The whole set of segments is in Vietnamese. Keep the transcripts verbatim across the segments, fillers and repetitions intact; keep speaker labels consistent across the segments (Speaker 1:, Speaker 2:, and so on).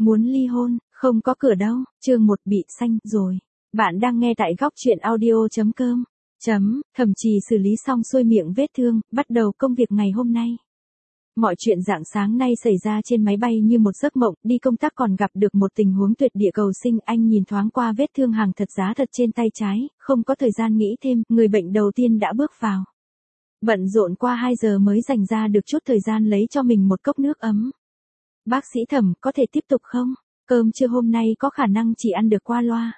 Speaker 1: muốn ly hôn, không có cửa đâu, chương một bị xanh rồi. Bạn đang nghe tại góc truyện audio.com. Chấm, Thẩm Trì xử lý xong xuôi miệng vết thương, bắt đầu công việc ngày hôm nay. Mọi chuyện rạng sáng nay xảy ra trên máy bay như một giấc mộng, đi công tác còn gặp được một tình huống tuyệt địa cầu sinh. Anh nhìn thoáng qua vết thương hàng thật giá thật trên tay trái, không có thời gian nghĩ thêm, người bệnh đầu tiên đã bước vào. Bận rộn qua hai giờ mới dành ra được chút thời gian lấy cho mình một cốc nước ấm. Bác sĩ Thẩm, có thể tiếp tục không? Cơm trưa hôm nay có khả năng chỉ ăn được qua loa.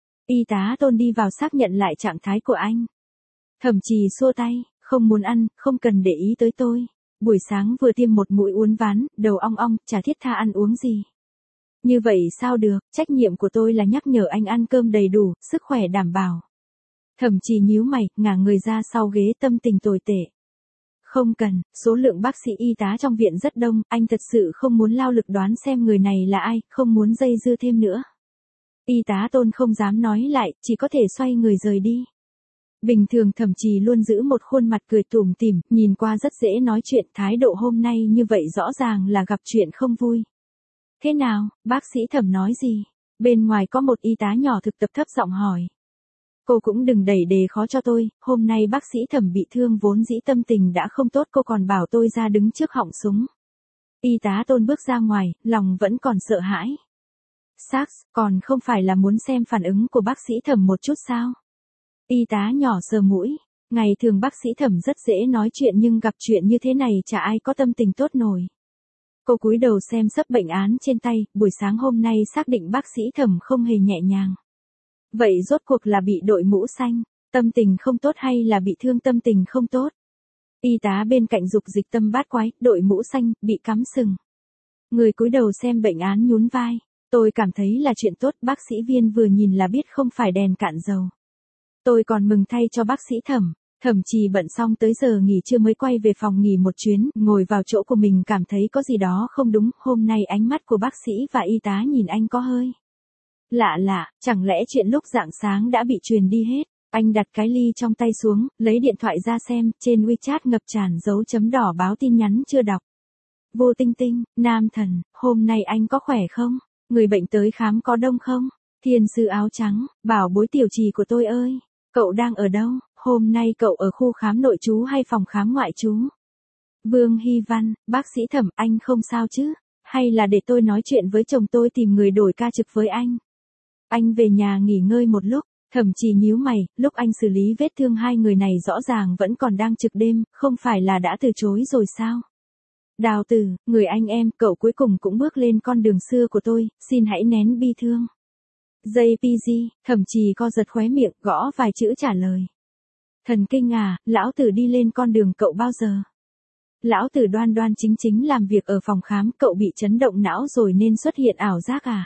Speaker 1: Y tá Tôn đi vào xác nhận lại trạng thái của anh. Thẩm Trì xua tay, không muốn ăn, không cần để ý tới tôi. Buổi sáng vừa tiêm một mũi uốn ván, đầu ong ong, chả thiết tha ăn uống gì. Như vậy sao được, trách nhiệm của tôi là nhắc nhở anh ăn cơm đầy đủ, sức khỏe đảm bảo. Thẩm Trì nhíu mày, ngả người ra sau ghế, tâm tình tồi tệ. Không cần, số lượng bác sĩ y tá trong viện rất đông, anh thật sự không muốn lao lực đoán xem người này là ai, không muốn dây dưa thêm nữa. Y tá Tôn không dám nói lại, chỉ có thể xoay người rời đi. Bình thường Thẩm Trì luôn giữ một khuôn mặt cười tủm tỉm, nhìn qua rất dễ nói chuyện, thái độ hôm nay như vậy rõ ràng là gặp chuyện không vui. Thế nào, bác sĩ Thẩm nói gì? Bên ngoài có một y tá nhỏ thực tập thấp giọng hỏi. Cô cũng đừng đẩy đề khó cho tôi, hôm nay bác sĩ Thẩm bị thương vốn dĩ tâm tình đã không tốt, cô còn bảo tôi ra đứng trước họng súng. Y tá Tôn bước ra ngoài, lòng vẫn còn sợ hãi. Sax, còn không phải là muốn xem phản ứng của bác sĩ Thẩm một chút sao? Y tá nhỏ sờ mũi, ngày thường bác sĩ Thẩm rất dễ nói chuyện nhưng gặp chuyện như thế này chả ai có tâm tình tốt nổi. Cô cúi đầu xem sấp bệnh án trên tay, buổi sáng hôm nay xác định bác sĩ Thẩm không hề nhẹ nhàng. Vậy rốt cuộc là bị đội mũ xanh, tâm tình không tốt hay là bị thương tâm tình không tốt? Y tá bên cạnh dục dịch tâm bát quái, đội mũ xanh, bị cắm sừng. Người cúi đầu xem bệnh án nhún vai, tôi cảm thấy là chuyện tốt, bác sĩ Viên vừa nhìn là biết không phải đèn cạn dầu. Tôi còn mừng thay cho bác sĩ Thẩm. Thẩm Trì bận xong tới giờ nghỉ trưa mới quay về phòng nghỉ một chuyến, ngồi vào chỗ của mình cảm thấy có gì đó không đúng, hôm nay ánh mắt của bác sĩ và y tá nhìn anh có hơi lạ lạ, chẳng lẽ chuyện lúc rạng sáng đã bị truyền đi hết. Anh đặt cái ly trong tay xuống, lấy điện thoại ra xem, trên WeChat ngập tràn dấu chấm đỏ báo tin nhắn chưa đọc. Vô Tinh Tinh, Nam Thần, hôm nay anh có khỏe không? Người bệnh tới khám có đông không? Thiên sư áo trắng, bảo bối tiểu Trì của tôi ơi, cậu đang ở đâu? Hôm nay cậu ở khu khám nội trú hay phòng khám ngoại trú? Vương Hy Văn, bác sĩ Thẩm, anh không sao chứ? Hay là để tôi nói chuyện với chồng tôi tìm người đổi ca trực với anh? Anh về nhà nghỉ ngơi một lúc. Thẩm Trì nhíu mày, lúc anh xử lý vết thương hai người này rõ ràng vẫn còn đang trực đêm, không phải là đã từ chối rồi sao? Đào Tử, người anh em, cậu cuối cùng cũng bước lên con đường xưa của tôi, xin hãy nén bi thương. gi pê giê, Thẩm Trì co giật khóe miệng, gõ vài chữ trả lời. Thần kinh à, lão tử đi lên con đường cậu bao giờ? Lão tử đoan đoan chính chính làm việc ở phòng khám, cậu bị chấn động não rồi nên xuất hiện ảo giác à?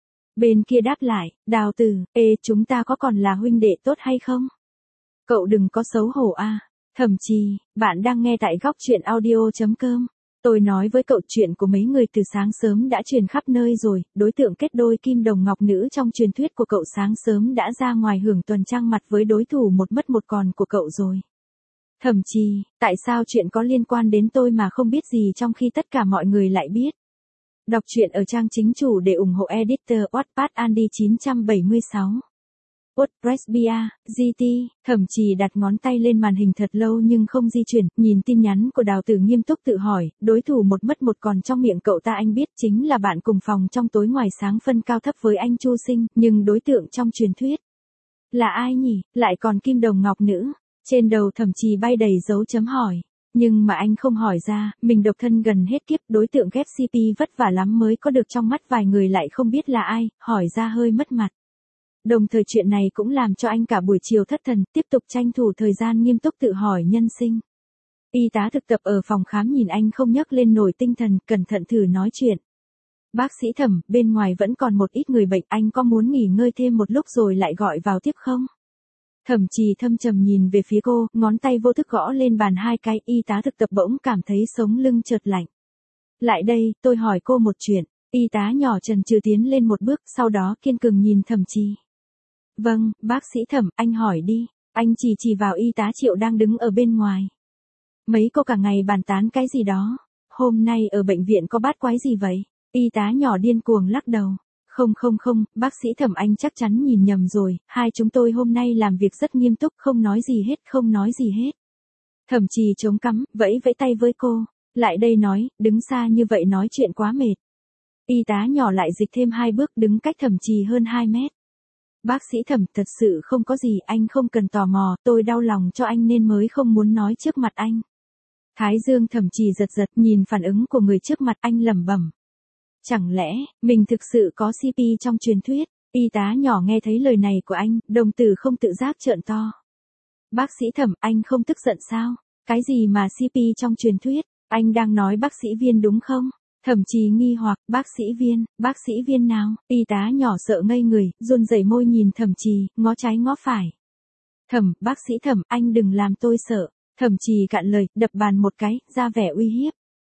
Speaker 1: Bên kia đáp lại, Đào Tử, ê, chúng ta có còn là huynh đệ tốt hay không? Cậu đừng có xấu hổ a. À. Thẩm Trì, bạn đang nghe tại góc truyện audio.com. Tôi nói với cậu chuyện của mấy người từ sáng sớm đã truyền khắp nơi rồi, đối tượng kết đôi kim đồng ngọc nữ trong truyền thuyết của cậu sáng sớm đã ra ngoài hưởng tuần trăng mặt với đối thủ một mất một còn của cậu rồi. Thẩm Trì, tại sao chuyện có liên quan đến tôi mà không biết gì trong khi tất cả mọi người lại biết? Đọc truyện ở trang chính chủ để ủng hộ editor Wattpad Andy chín bảy sáu. WordPress bia, giê tê, Thẩm Trì đặt ngón tay lên màn hình thật lâu nhưng không di chuyển, nhìn tin nhắn của Đào Tử nghiêm túc tự hỏi, đối thủ một mất một còn trong miệng cậu ta anh biết chính là bạn cùng phòng trong tối ngoài sáng phân cao thấp với anh Chu Sinh, nhưng đối tượng trong truyền thuyết là ai nhỉ, lại còn kim đồng ngọc nữ. Trên đầu Thẩm Trì bay đầy dấu chấm hỏi. Nhưng mà anh không hỏi ra, mình độc thân gần hết kiếp, đối tượng ghép xê pê vất vả lắm mới có được trong mắt vài người lại không biết là ai, hỏi ra hơi mất mặt. Đồng thời chuyện này cũng làm cho anh cả buổi chiều thất thần, tiếp tục tranh thủ thời gian nghiêm túc tự hỏi nhân sinh. Y tá thực tập ở phòng khám nhìn anh không nhấc lên nổi tinh thần, cẩn thận thử nói chuyện. Bác sĩ Thẩm, bên ngoài vẫn còn một ít người bệnh, anh có muốn nghỉ ngơi thêm một lúc rồi lại gọi vào tiếp không? Thẩm Trì thâm trầm nhìn về phía cô, ngón tay vô thức gõ lên bàn hai cái, y tá thực tập bỗng cảm thấy sống lưng chợt lạnh. Lại đây, tôi hỏi cô một chuyện. Y tá nhỏ chần chừ tiến lên một bước, sau đó kiên cường nhìn Thẩm Trì. Vâng, bác sĩ Thẩm, anh hỏi đi. Anh chỉ chỉ vào y tá Triệu đang đứng ở bên ngoài. Mấy cô cả ngày bàn tán cái gì đó. Hôm nay ở bệnh viện có bát quái gì vậy? Y tá nhỏ điên cuồng lắc đầu. Không không không, bác sĩ Thẩm anh chắc chắn nhìn nhầm rồi, hai chúng tôi hôm nay làm việc rất nghiêm túc, không nói gì hết, không nói gì hết. Thẩm Trì chống cằm, vẫy vẫy tay với cô. Lại đây nói, đứng xa như vậy nói chuyện quá mệt. Y tá nhỏ lại dịch thêm hai bước đứng cách Thẩm Trì hơn hai mét. Bác sĩ Thẩm, thật sự không có gì, anh không cần tò mò, tôi đau lòng cho anh nên mới không muốn nói trước mặt anh. Thái dương Thẩm Trì giật giật nhìn phản ứng của người trước mặt, anh lẩm bẩm. Chẳng lẽ, mình thực sự có xê pê trong truyền thuyết? Y tá nhỏ nghe thấy lời này của anh, đồng tử không tự giác trợn to. Bác sĩ Thẩm, anh không tức giận sao? Cái gì mà xê pê trong truyền thuyết? Anh đang nói bác sĩ Viên đúng không? Thẩm Trì nghi hoặc, bác sĩ Viên, bác sĩ Viên nào? Y tá nhỏ sợ ngây người, run rẩy môi nhìn Thẩm Trì, ngó trái ngó phải. Thẩm, bác sĩ Thẩm, anh đừng làm tôi sợ. Thẩm Trì cạn lời, đập bàn một cái, ra vẻ uy hiếp.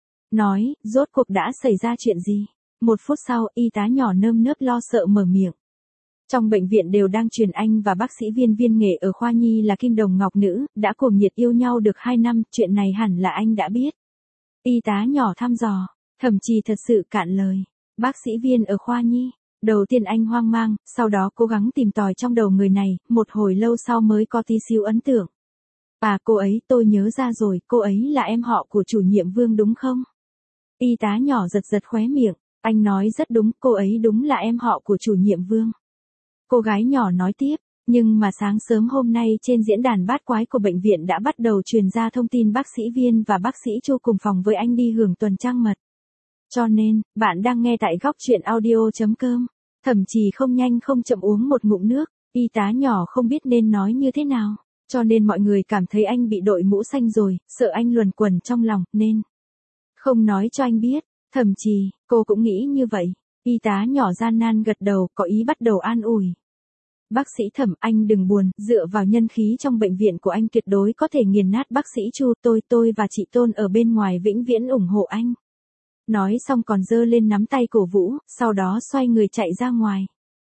Speaker 1: Nói, rốt cuộc đã xảy ra chuyện gì? Một phút sau, y tá nhỏ nơm nớp lo sợ mở miệng. Trong bệnh viện đều đang truyền anh và bác sĩ Viên Viên nghệ ở khoa nhi là kim đồng ngọc nữ, đã cuồng nhiệt yêu nhau được hai năm, chuyện này hẳn là anh đã biết. Y tá nhỏ thăm dò, Thẩm Trì thật sự cạn lời. Bác sĩ Viên ở khoa nhi. Đầu tiên anh hoang mang, sau đó cố gắng tìm tòi trong đầu người này, một hồi lâu sau mới có tí xíu ấn tượng. À, cô ấy, tôi nhớ ra rồi, cô ấy là em họ của chủ nhiệm Vương đúng không? Y tá nhỏ giật giật khóe miệng, anh nói rất đúng, cô ấy đúng là em họ của chủ nhiệm Vương. Cô gái nhỏ nói tiếp, nhưng mà sáng sớm hôm nay trên diễn đàn bát quái của bệnh viện đã bắt đầu truyền ra thông tin bác sĩ Viên và bác sĩ Chu cùng phòng với anh đi hưởng tuần trăng mật. Cho nên, bạn đang nghe tại góc truyện audio chấm com. Thẩm Trì không nhanh không chậm uống một ngụm nước, y tá nhỏ không biết nên nói như thế nào, cho nên mọi người cảm thấy anh bị đội mũ xanh rồi, sợ anh luẩn quẩn trong lòng, nên không nói cho anh biết. Thẩm Trì, cô cũng nghĩ như vậy. Y tá nhỏ gian nan gật đầu, có ý bắt đầu an ủi. Bác sĩ Thẩm, anh đừng buồn, dựa vào nhân khí trong bệnh viện của anh tuyệt đối có thể nghiền nát bác sĩ Chu, tôi tôi và chị Tôn ở bên ngoài vĩnh viễn ủng hộ anh. Nói xong còn giơ lên nắm tay cổ vũ, sau đó xoay người chạy ra ngoài.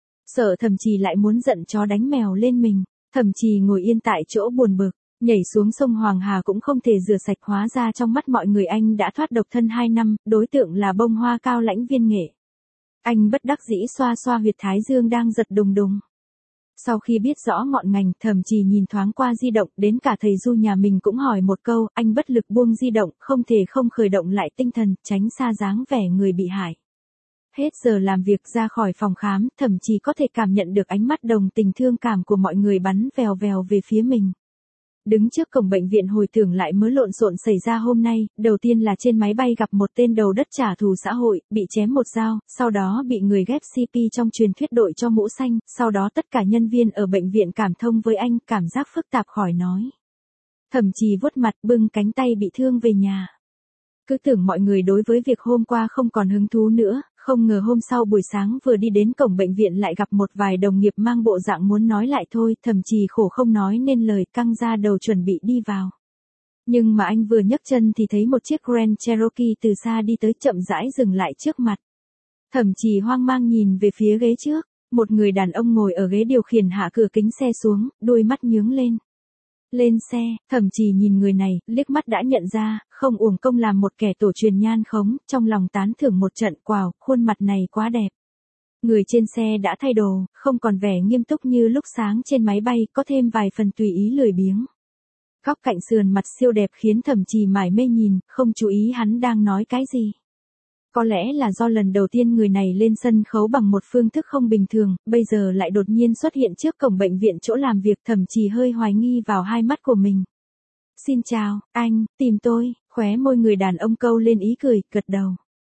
Speaker 1: Sợ Thẩm Trì lại muốn giận chó đánh mèo lên mình, Thẩm Trì ngồi yên tại chỗ buồn bực, nhảy xuống sông Hoàng Hà cũng không thể rửa sạch, hóa ra trong mắt mọi người anh đã thoát độc thân hai năm, đối tượng là bông hoa cao lãnh Viên nghệ. Anh bất đắc dĩ xoa xoa huyệt thái dương đang giật đùng đùng. Sau khi biết rõ ngọn ngành, Thẩm Trì nhìn thoáng qua di động, đến cả thầy Du nhà mình cũng hỏi một câu, anh bất lực buông di động, không thể không khởi động lại tinh thần, tránh xa dáng vẻ người bị hại. Hết giờ làm việc ra khỏi phòng khám, Thẩm Trì có thể cảm nhận được ánh mắt đồng tình thương cảm của mọi người bắn vèo vèo về phía mình. Đứng trước cổng bệnh viện hồi tưởng lại mớ lộn xộn xảy ra hôm nay, đầu tiên là trên máy bay gặp một tên đầu đất trả thù xã hội, bị chém một dao, sau đó bị người ghép xê pê trong truyền thuyết đội cho mũ xanh, sau đó tất cả nhân viên ở bệnh viện cảm thông với anh, cảm giác phức tạp khỏi nói. Thẩm Trì vuốt mặt bưng cánh tay bị thương về nhà. Cứ tưởng mọi người đối với việc hôm qua không còn hứng thú nữa, không ngờ hôm sau buổi sáng vừa đi đến cổng bệnh viện lại gặp một vài đồng nghiệp mang bộ dạng muốn nói lại thôi, Thẩm Trì khổ không nói nên lời, căng ra đầu chuẩn bị đi vào. Nhưng mà anh vừa nhấc chân thì thấy một chiếc Grand Cherokee từ xa đi tới, chậm rãi dừng lại trước mặt. Thẩm Trì hoang mang nhìn về phía ghế trước, một người đàn ông ngồi ở ghế điều khiển hạ cửa kính xe xuống, đôi mắt nhướng lên. Lên xe, Thẩm Trì nhìn người này, liếc mắt đã nhận ra, không uổng công làm một kẻ tổ truyền nhan khống, trong lòng tán thưởng một trận, wow, khuôn mặt này quá đẹp. Người trên xe đã thay đồ, không còn vẻ nghiêm túc như lúc sáng trên máy bay, có thêm vài phần tùy ý lười biếng. Góc cạnh sườn mặt siêu đẹp khiến Thẩm Trì mải mê nhìn, không chú ý hắn đang nói cái gì. Có lẽ là do lần đầu tiên người này lên sân khấu bằng một phương thức không bình thường, bây giờ lại đột nhiên xuất hiện trước cổng bệnh viện chỗ làm việc, Thẩm Trì hơi hoài nghi vào hai mắt của mình. Xin chào, anh, tìm tôi, khóe môi người đàn ông câu lên ý cười, gật đầu.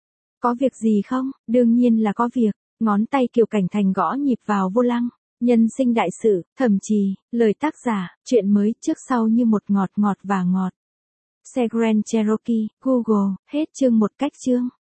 Speaker 1: Có việc gì không? Đương nhiên là có việc, ngón tay Kiều Cảnh Thành gõ nhịp vào vô lăng. Nhân sinh đại sự, Thẩm Trì, lời tác giả, chuyện mới trước sau như một ngọt ngọt và ngọt. Xe Grand Cherokee, Google, hết chương một cách chương.